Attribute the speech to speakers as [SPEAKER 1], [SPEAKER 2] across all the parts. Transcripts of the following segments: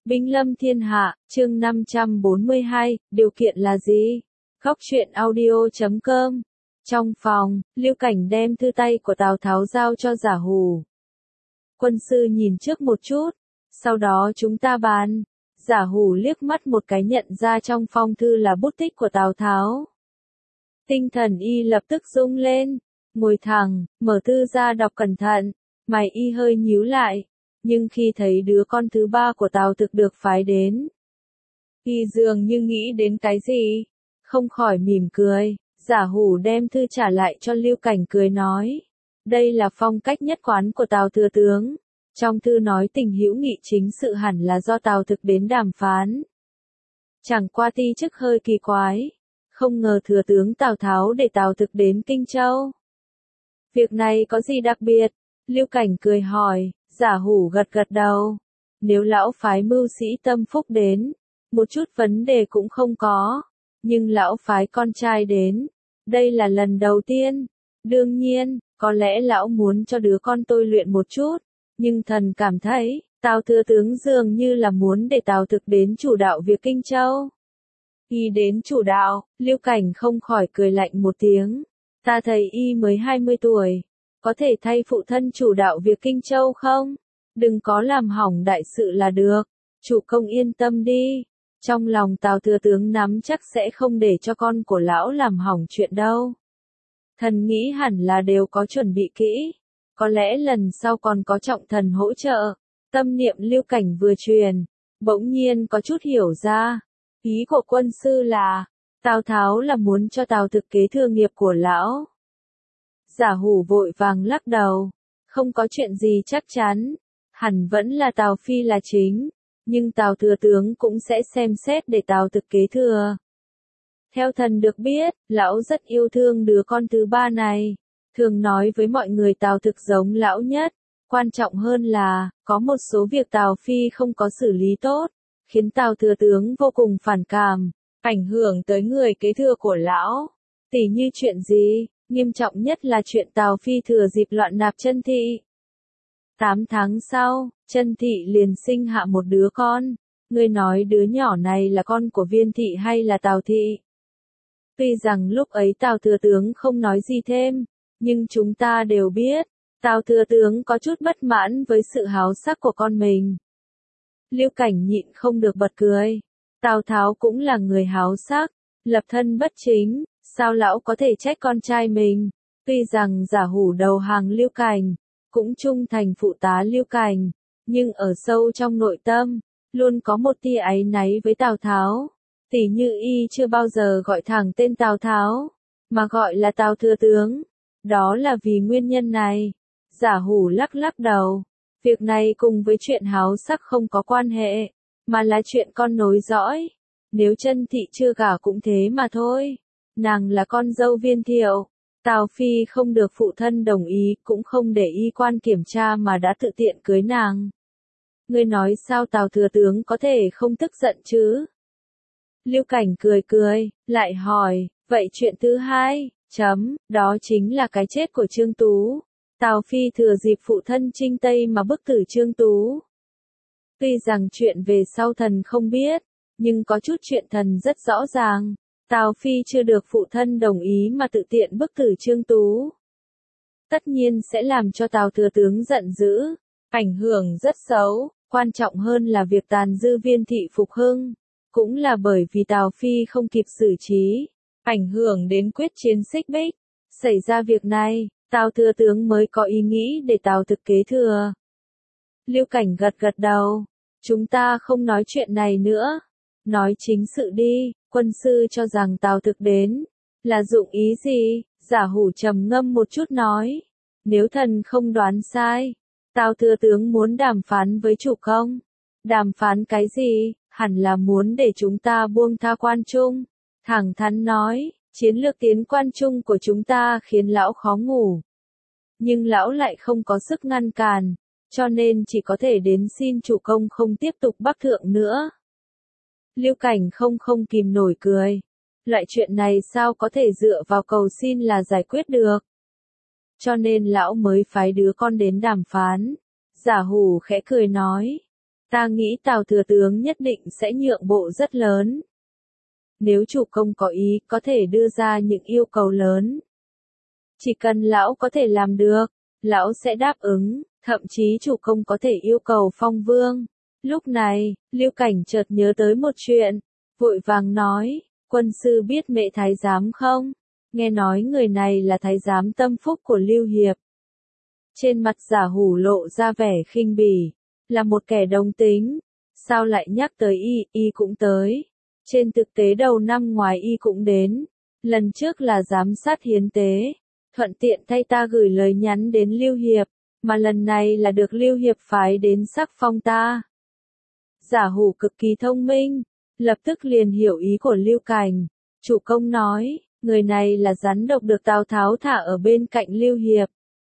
[SPEAKER 1] Binh lâm thiên hạ, chương 542, điều kiện là gì? Góc truyện audio.com. Trong phòng, Lưu Cảnh đem thư tay của Tào Tháo giao cho Giả Hủ. Quân sư nhìn trước một chút, sau đó chúng ta bàn. Giả Hủ liếc mắt một cái nhận ra trong phong thư là bút tích của Tào Tháo. Tinh thần y lập tức rung lên, ngồi thẳng, mở thư ra đọc cẩn thận, mày y hơi nhíu lại. Nhưng khi thấy đứa con thứ ba của Tào Thực được phái đến, y dường như nghĩ đến cái gì, không khỏi mỉm cười. Giả Hủ đem thư trả lại cho Lưu Cảnh cười nói, đây là phong cách nhất quán của Tào thừa tướng. Trong thư nói tình hữu nghị chính sự hẳn là do Tào Thực đến đàm phán. Chẳng qua ti chức hơi kỳ quái, không ngờ thừa tướng Tào Tháo để Tào Thực đến Kinh Châu. Việc này có gì đặc biệt? Lưu Cảnh cười hỏi. Giả Hủ gật gật đầu. Nếu lão phái mưu sĩ tâm phúc đến, một chút vấn đề cũng không có. Nhưng lão phái con trai đến, đây là lần đầu tiên. Đương nhiên, có lẽ lão muốn cho đứa con tôi luyện một chút. Nhưng thần cảm thấy, Tào thừa tướng dường như là muốn để Tào Thực đến chủ đạo việc Kinh Châu. Y đến chủ đạo, Lưu Cảnh không khỏi cười lạnh một tiếng. Ta thấy y mới 20 tuổi. Có thể thay phụ thân chủ đạo việc Kinh Châu không? Đừng có làm hỏng đại sự là được. Chủ công yên tâm đi. Trong lòng Tào thừa tướng nắm chắc sẽ không để cho con của lão làm hỏng chuyện đâu. Thần nghĩ hẳn là đều có chuẩn bị kỹ. Có lẽ lần sau còn có trọng thần hỗ trợ. Tâm niệm Lưu Cảnh vừa truyền, bỗng nhiên có chút hiểu ra. Ý của quân sư là, Tào Tháo là muốn cho Tào Thực kế thừa nghiệp của lão. Giả Hủ vội vàng lắc đầu, không có chuyện gì chắc chắn, hẳn vẫn là Tào Phi là chính, nhưng Tào thừa tướng cũng sẽ xem xét để Tào Thực kế thừa. Theo thần được biết, lão rất yêu thương đứa con thứ ba này, thường nói với mọi người Tào Thực giống lão nhất, quan trọng hơn là, có một số việc Tào Phi không có xử lý tốt, khiến Tào thừa tướng vô cùng phản cảm, ảnh hưởng tới người kế thừa của lão. Tỉ như chuyện gì? Nghiêm trọng nhất là chuyện Tào Phi thừa dịp loạn nạp Chân Thị. 8 tháng sau, Chân Thị liền sinh hạ một đứa con. Ngươi nói đứa nhỏ này là con của Viên Thị hay là Tào Thị? Tuy rằng lúc ấy Tào thừa tướng không nói gì thêm, nhưng chúng ta đều biết, Tào thừa tướng có chút bất mãn với sự háo sắc của con mình. Lưu Cảnh nhịn không được bật cười. Tào Tháo cũng là người háo sắc, lập thân bất chính. Sao lão có thể trách con trai mình? Tuy rằng Giả Hủ đầu hàng Lưu Cảnh, cũng trung thành phụ tá Lưu Cảnh, nhưng ở sâu trong nội tâm, luôn có một tia áy náy với Tào Tháo. Tỉ như y chưa bao giờ gọi thẳng tên Tào Tháo, mà gọi là Tào thừa tướng. Đó là vì nguyên nhân này. Giả Hủ lắc lắc đầu. Việc này cùng với chuyện háo sắc không có quan hệ, mà là chuyện con nối dõi. Nếu Chân Thị chưa gả cũng thế mà thôi. Nàng là con dâu Viên Thiệu, Tào Phi không được phụ thân đồng ý, cũng không để y quan kiểm tra mà đã tự tiện cưới nàng. Ngươi nói sao Tào thừa tướng có thể không tức giận chứ? Lưu Cảnh cười cười, lại hỏi, vậy chuyện thứ hai, đó chính là cái chết của Trương Tú. Tào Phi thừa dịp phụ thân chinh Tây mà bức tử Trương Tú. Tuy rằng chuyện về sau thần không biết, nhưng có chút chuyện thần rất rõ ràng. Tào Phi chưa được phụ thân đồng ý mà tự tiện bức tử Trương Tú. Tất nhiên sẽ làm cho Tào thừa tướng giận dữ, ảnh hưởng rất xấu, quan trọng hơn là việc tàn dư Viên Thị phục hưng. Cũng là bởi vì Tào Phi không kịp xử trí, ảnh hưởng đến quyết chiến xích bích. Xảy ra việc này, Tào thừa tướng mới có ý nghĩ để Tào Thực kế thừa. Lưu Cảnh gật gật đầu, chúng ta không nói chuyện này nữa, nói chính sự đi. Quân sư cho rằng Tào Thực đến, là dụng ý gì? Giả Hủ trầm ngâm một chút nói. Nếu thần không đoán sai, Tào thừa tướng muốn đàm phán với chủ công. Đàm phán cái gì? Hẳn là muốn để chúng ta buông tha Quan Trung. Thẳng thắn nói, chiến lược tiến Quan Trung của chúng ta khiến lão khó ngủ. Nhưng lão lại không có sức ngăn cản, cho nên chỉ có thể đến xin chủ công không tiếp tục bắc thượng nữa. Lưu Cảnh không kìm nổi cười. Loại chuyện này sao có thể dựa vào cầu xin là giải quyết được. Cho nên lão mới phái đứa con đến đàm phán. Giả Hủ khẽ cười nói. Ta nghĩ Tào thừa tướng nhất định sẽ nhượng bộ rất lớn. Nếu chủ công có ý, có thể đưa ra những yêu cầu lớn. Chỉ cần lão có thể làm được, lão sẽ đáp ứng, thậm chí chủ công có thể yêu cầu phong vương. Lúc này, Lưu Cảnh chợt nhớ tới một chuyện, vội vàng nói, quân sư biết Mễ thái giám không? Nghe nói người này là thái giám tâm phúc của Lưu Hiệp. Trên mặt Giả Hủ lộ ra vẻ khinh bỉ, là một kẻ đồng tính, sao lại nhắc tới y cũng tới. Trên thực tế đầu năm ngoài y cũng đến, lần trước là giám sát hiến tế, thuận tiện thay ta gửi lời nhắn đến Lưu Hiệp, mà lần này là được Lưu Hiệp phái đến sắc phong ta. Giả Hủ cực kỳ thông minh, lập tức liền hiểu ý của Lưu Cảnh. Chủ công nói, người này là rắn độc được Tào Tháo thả ở bên cạnh Lưu Hiệp.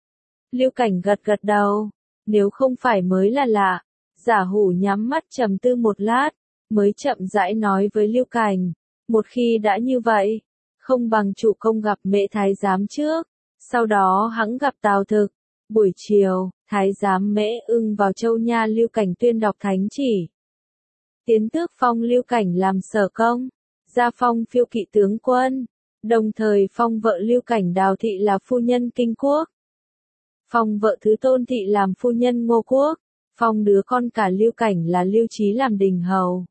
[SPEAKER 1] Lưu Cảnh gật gật đầu, nếu không phải mới là lạ. Giả Hủ nhắm mắt trầm tư một lát, mới chậm rãi nói với Lưu Cảnh, một khi đã như vậy, không bằng chủ công gặp Mễ thái giám trước, sau đó hẵng gặp Tào Thực. Buổi chiều, thái giám Mễ Ưng vào Châu Nha Lưu Cảnh tuyên đọc thánh chỉ. Tiến tước phong Lưu Cảnh làm sở công, gia phong phiêu kỵ tướng quân, đồng thời phong vợ Lưu Cảnh Đào Thị là phu nhân Kinh Quốc. Phong vợ Thứ Tôn Thị làm phu nhân Ngô Quốc, phong đứa con cả Lưu Cảnh là Lưu Chí làm đình hầu.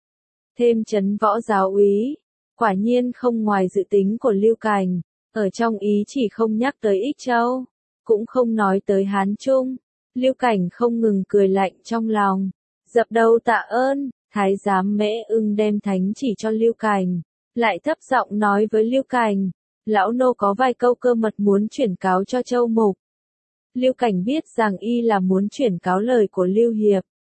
[SPEAKER 1] Thêm trấn võ giáo úy, quả nhiên không ngoài dự tính của Lưu Cảnh, ở trong ý chỉ không nhắc tới Ích Châu, cũng không nói tới Hán Trung. Lưu Cảnh không ngừng cười lạnh trong lòng, dập đầu tạ ơn. Thái giám Mễ Ưng đem thánh chỉ cho Lưu Cảnh, lại thấp giọng nói với Lưu Cảnh, lão nô có vài câu cơ mật muốn chuyển cáo cho Châu Mục. Lưu Cảnh biết rằng y là muốn chuyển cáo lời của Lưu Hiệp.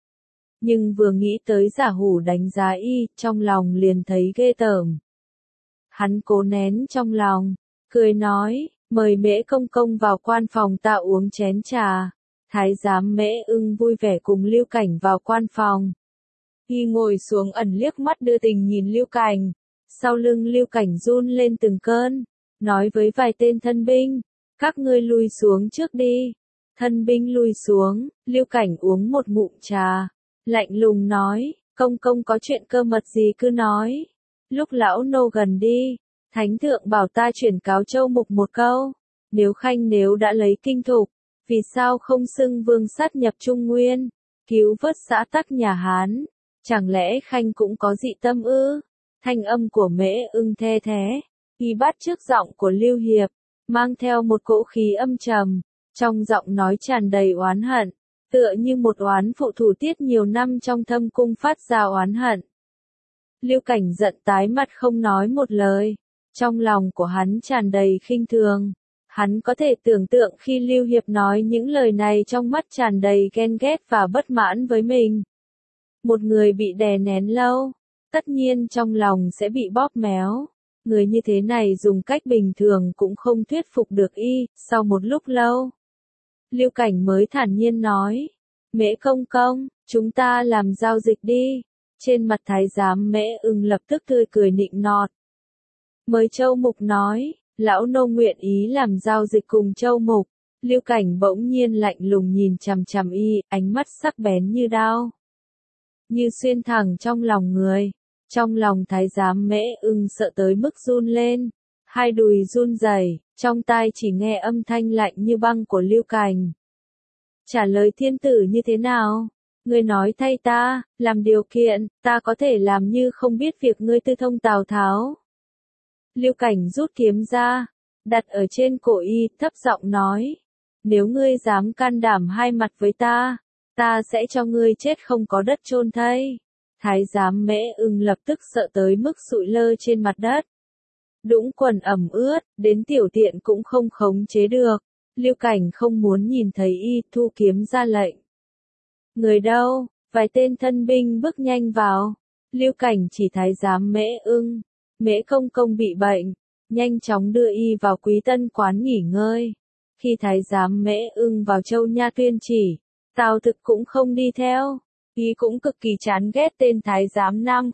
[SPEAKER 1] Nhưng vừa nghĩ tới Giả Hủ đánh giá y, trong lòng liền thấy ghê tởm. Hắn cố nén trong lòng, cười nói, mời Mễ công công vào quan phòng ta uống chén trà. Thái giám Mễ Ưng vui vẻ cùng Lưu Cảnh vào quan phòng. Y ngồi xuống ẩn liếc mắt đưa tình nhìn Lưu Cảnh, sau lưng Lưu Cảnh run lên từng cơn, nói với vài tên thân binh, các ngươi lui xuống trước đi. Thân binh lui xuống, Lưu Cảnh uống một ngụm trà, lạnh lùng nói, công công có chuyện cơ mật gì cứ nói. Lúc lão nô gần đi, thánh thượng bảo ta chuyển cáo Châu Mục một câu, nếu đã lấy kinh thục, vì sao không xưng vương sát nhập Trung Nguyên, cứu vớt xã tắc nhà Hán. Chẳng lẽ Khanh cũng có dị tâm ư? Thanh âm của Mễ Ưng the thế, y bắt chước giọng của Lưu Hiệp, mang theo một cỗ khí âm trầm, trong giọng nói tràn đầy oán hận, tựa như một oán phụ thủ tiết nhiều năm trong thâm cung phát ra oán hận. Lưu Cảnh giận tái mặt không nói một lời, trong lòng của hắn tràn đầy khinh thường. Hắn có thể tưởng tượng khi Lưu Hiệp nói những lời này trong mắt tràn đầy ghen ghét và bất mãn với mình. Một người bị đè nén lâu, tất nhiên trong lòng sẽ bị bóp méo. Người như thế này dùng cách bình thường cũng không thuyết phục được y. Sau một lúc lâu, Lưu Cảnh mới thản nhiên nói, Mễ công công, chúng ta làm giao dịch đi. Trên mặt thái giám Mễ Ưng lập tức tươi cười nịnh nọt. Mời Châu Mục nói, lão nô nguyện ý làm giao dịch cùng Châu Mục. Lưu Cảnh bỗng nhiên lạnh lùng nhìn chằm chằm y, ánh mắt sắc bén như đao, như xuyên thẳng trong lòng người. Trong lòng thái giám Mễ Ưng sợ tới mức run lên, hai đùi run rẩy, trong tai chỉ nghe âm thanh lạnh như băng của Lưu Cảnh. Trả lời thiên tử như thế nào? Ngươi nói thay ta, làm điều kiện, ta có thể làm như không biết việc ngươi tư thông Tào Tháo. Lưu Cảnh rút kiếm ra, đặt ở trên cổ y, thấp giọng nói, nếu ngươi dám can đảm hai mặt với ta, ta sẽ cho ngươi chết không có đất chôn thây. Thái giám Mễ Ưng lập tức sợ tới mức sụi lơ trên mặt đất. Đũng quần ẩm ướt, đến tiểu tiện cũng không khống chế được. Lưu Cảnh không muốn nhìn thấy y, thu kiếm ra lệnh. Người đâu? Vài tên thân binh bước nhanh vào. Lưu Cảnh chỉ thái giám Mễ Ưng. Mễ công công bị bệnh, nhanh chóng đưa y vào Quý Tân quán nghỉ ngơi. Khi thái giám Mễ Ưng vào Châu Nha tuyên chỉ, Tào Thực cũng không đi theo. Y cũng cực kỳ chán ghét tên thái giám nam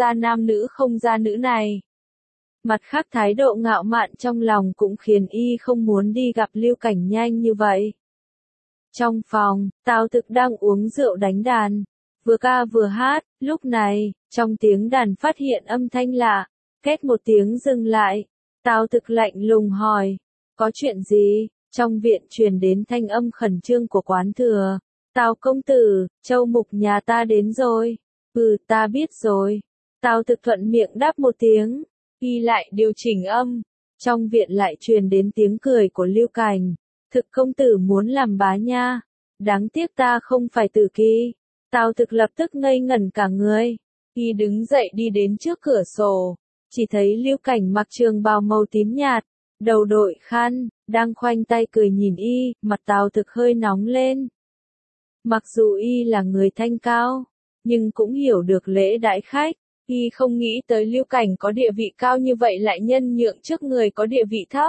[SPEAKER 1] không ra nữ này. Mặt khác thái độ ngạo mạn trong lòng cũng khiến y không muốn đi gặp Lưu Cảnh nhanh như vậy. Trong phòng, Tào Thực đang uống rượu đánh đàn. vừa ca vừa hát. Lúc này, trong tiếng đàn phát hiện âm thanh lạ, két một tiếng dừng lại. Tào Thực lạnh lùng hỏi, có chuyện gì? Trong viện truyền đến thanh âm khẩn trương của Quán Thừa. Tào công tử, Châu Mục nhà ta đến rồi. Ta biết rồi. Tào Thực thuận miệng đáp một tiếng, y lại điều chỉnh âm. Trong viện lại truyền đến tiếng cười của Lưu Cảnh. Thực công tử muốn làm bá nha. Đáng tiếc ta không phải Tử Kỳ. Tào Thực lập tức ngây ngẩn cả người. Y đứng dậy đi đến trước cửa sổ. Chỉ thấy Lưu Cảnh mặc trường bào màu tím nhạt, đầu đội khăn, đang khoanh tay cười nhìn y, mặt Tào Thực hơi nóng lên. Mặc dù y là người thanh cao, nhưng cũng hiểu được lễ đãi khách. Y không nghĩ tới Lưu Cảnh có địa vị cao như vậy lại nhân nhượng trước người có địa vị thấp.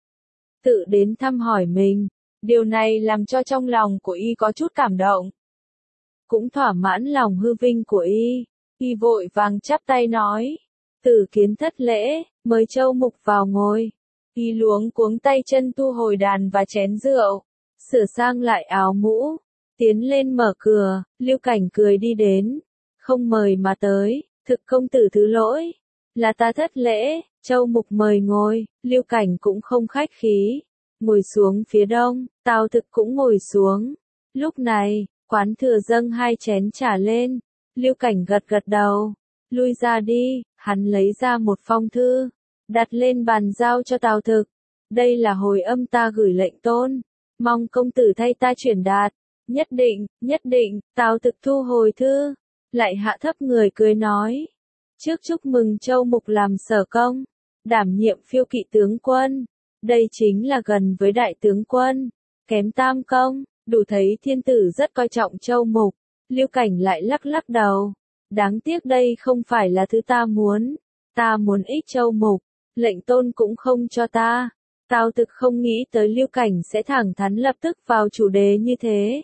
[SPEAKER 1] Tự đến thăm hỏi mình, điều này làm cho trong lòng của y có chút cảm động. Cũng thỏa mãn lòng hư vinh của y. Y vội vàng chắp tay nói, Tử Kiến thất lễ, mời Châu Mục vào ngồi. Y luống cuống tay chân thu hồi đàn và chén rượu, sửa sang lại áo mũ, tiến lên mở cửa. Lưu Cảnh cười đi đến, không mời mà tới, thực công tử thứ lỗi, là ta thất lễ. Châu Mục mời ngồi. Lưu Cảnh cũng không khách khí, ngồi xuống phía đông. Tào Thực cũng ngồi xuống. Lúc này, Quán Thừa dâng 2 chén trà lên. Lưu Cảnh gật gật đầu, lui ra đi. Hắn lấy ra một phong thư, đặt lên bàn giao cho Tào Thực. Đây là hồi âm ta gửi lệnh tôn, mong công tử thay ta chuyển đạt. Nhất định, nhất định. Tào Thực thu hồi thư, lại hạ thấp người cười nói, trước chúc mừng Châu Mục làm sở công, đảm nhiệm phiêu kỵ tướng quân. Đây chính là gần với đại tướng quân, kém tam công, đủ thấy thiên tử rất coi trọng Châu Mục. Lưu Cảnh lại lắc lắc đầu, đáng tiếc đây không phải là thứ ta muốn. Ta muốn ích Châu Mục, lệnh tôn cũng không cho ta. Tào Thực không nghĩ tới Lưu Cảnh sẽ thẳng thắn lập tức vào chủ đề như thế.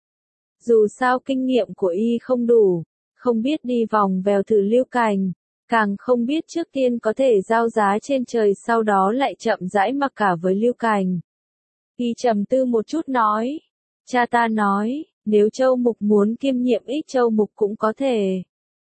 [SPEAKER 1] Dù sao kinh nghiệm của y không đủ, không biết đi vòng vèo thử Lưu Cảnh, càng không biết trước tiên có thể giao giá trên trời sau đó lại chậm rãi mặc cả với Lưu Cảnh. Y trầm tư một chút nói, cha ta nói, nếu Châu Mục muốn kiêm nhiệm ích Châu Mục cũng có thể.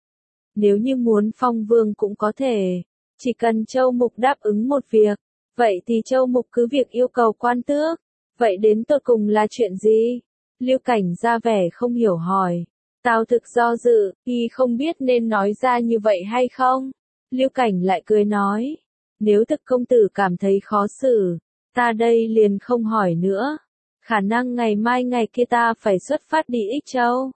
[SPEAKER 1] Nếu như muốn phong vương cũng có thể, chỉ cần Châu Mục đáp ứng một việc, vậy thì Châu Mục cứ việc yêu cầu quan tước. Vậy đến tột cùng là chuyện gì? Lưu Cảnh ra vẻ không hiểu hỏi. Tào Thực do dự, y không biết nên nói ra như vậy hay không. Lưu Cảnh lại cười nói, nếu thực công tử cảm thấy khó xử, ta đây liền không hỏi nữa. Khả năng ngày mai ngày kia ta phải xuất phát đi Ích Châu,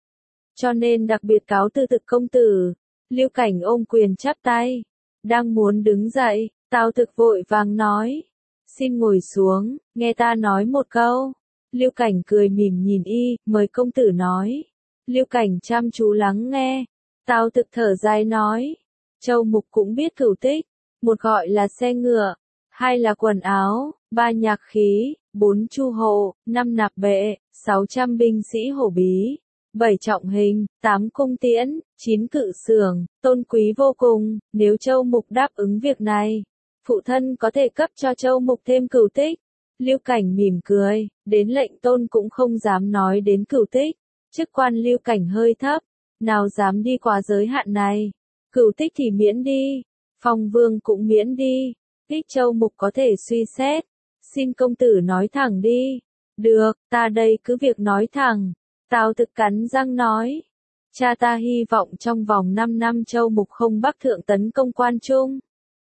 [SPEAKER 1] cho nên đặc biệt cáo từ thực công tử. Lưu Cảnh ôm quyền chắp tay, đang muốn đứng dậy, Tào Thực vội vàng nói, xin ngồi xuống, nghe ta nói một câu. Lưu Cảnh cười mỉm nhìn y, mời công tử nói. Lưu Cảnh chăm chú lắng nghe. Tào Thực thở dài nói, Châu Mục cũng biết cửu tích, một gọi là xe ngựa, 2 là quần áo, 3 nhạc khí, 4 chu hộ, 5 nạp bệ, 600 binh sĩ hổ bí, 7 trọng hình, 8 cung tiễn, 9 cự xưởng, tôn quý vô cùng. Nếu Châu Mục đáp ứng việc này, phụ thân có thể cấp cho Châu Mục thêm cửu tích. Lưu Cảnh mỉm cười, đến lệnh tôn cũng không dám nói đến cửu tích. Chức quan Lưu Cảnh hơi thấp, nào dám đi qua giới hạn này. Cửu tích thì miễn đi, phong vương cũng miễn đi, Ích Châu Mục có thể suy xét. Xin công tử nói thẳng đi. Được, ta đây cứ việc nói thẳng. Tào Thực cắn răng nói, cha ta hy vọng trong vòng 5 năm Châu Mục không bắc thượng tấn công Quan Trung.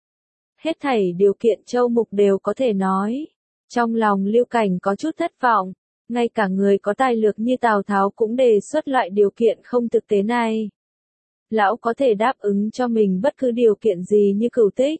[SPEAKER 1] Hết thảy điều kiện Châu Mục đều có thể nói. Trong lòng Lưu Cảnh có chút thất vọng, ngay cả người có tài lực như Tào Tháo cũng đề xuất loại điều kiện không thực tế này. Lão có thể đáp ứng cho mình bất cứ điều kiện gì như cửu tích,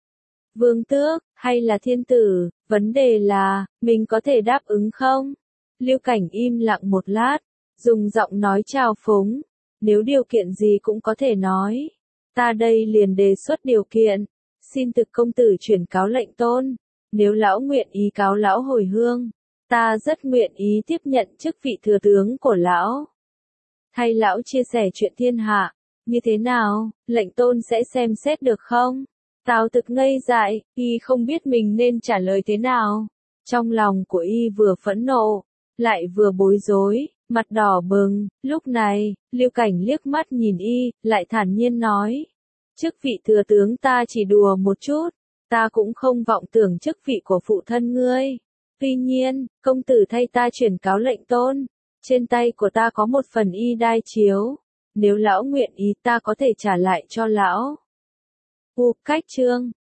[SPEAKER 1] vương tước, hay là thiên tử, vấn đề là, mình có thể đáp ứng không? Lưu Cảnh im lặng một lát, dùng giọng nói trào phúng, nếu điều kiện gì cũng có thể nói, ta đây liền đề xuất điều kiện, xin thực công tử chuyển cáo lệnh tôn, nếu lão nguyện ý cáo lão hồi hương, ta rất nguyện ý tiếp nhận chức vị thừa tướng của lão. Thay lão chia sẻ chuyện thiên hạ, như thế nào, lệnh tôn sẽ xem xét được không? Tào Thực ngây dại, y không biết mình nên trả lời thế nào. Trong lòng của y vừa phẫn nộ, lại vừa bối rối, mặt đỏ bừng, lúc này, Lưu Cảnh liếc mắt nhìn y, lại thản nhiên nói. Chức vị thừa tướng ta chỉ đùa một chút, ta cũng không vọng tưởng chức vị của phụ thân ngươi. Tuy nhiên, công tử thay ta chuyển cáo lệnh tôn, trên tay của ta có một phần y đai chiếu, nếu lão nguyện ý ta có thể trả lại cho lão. Cách chương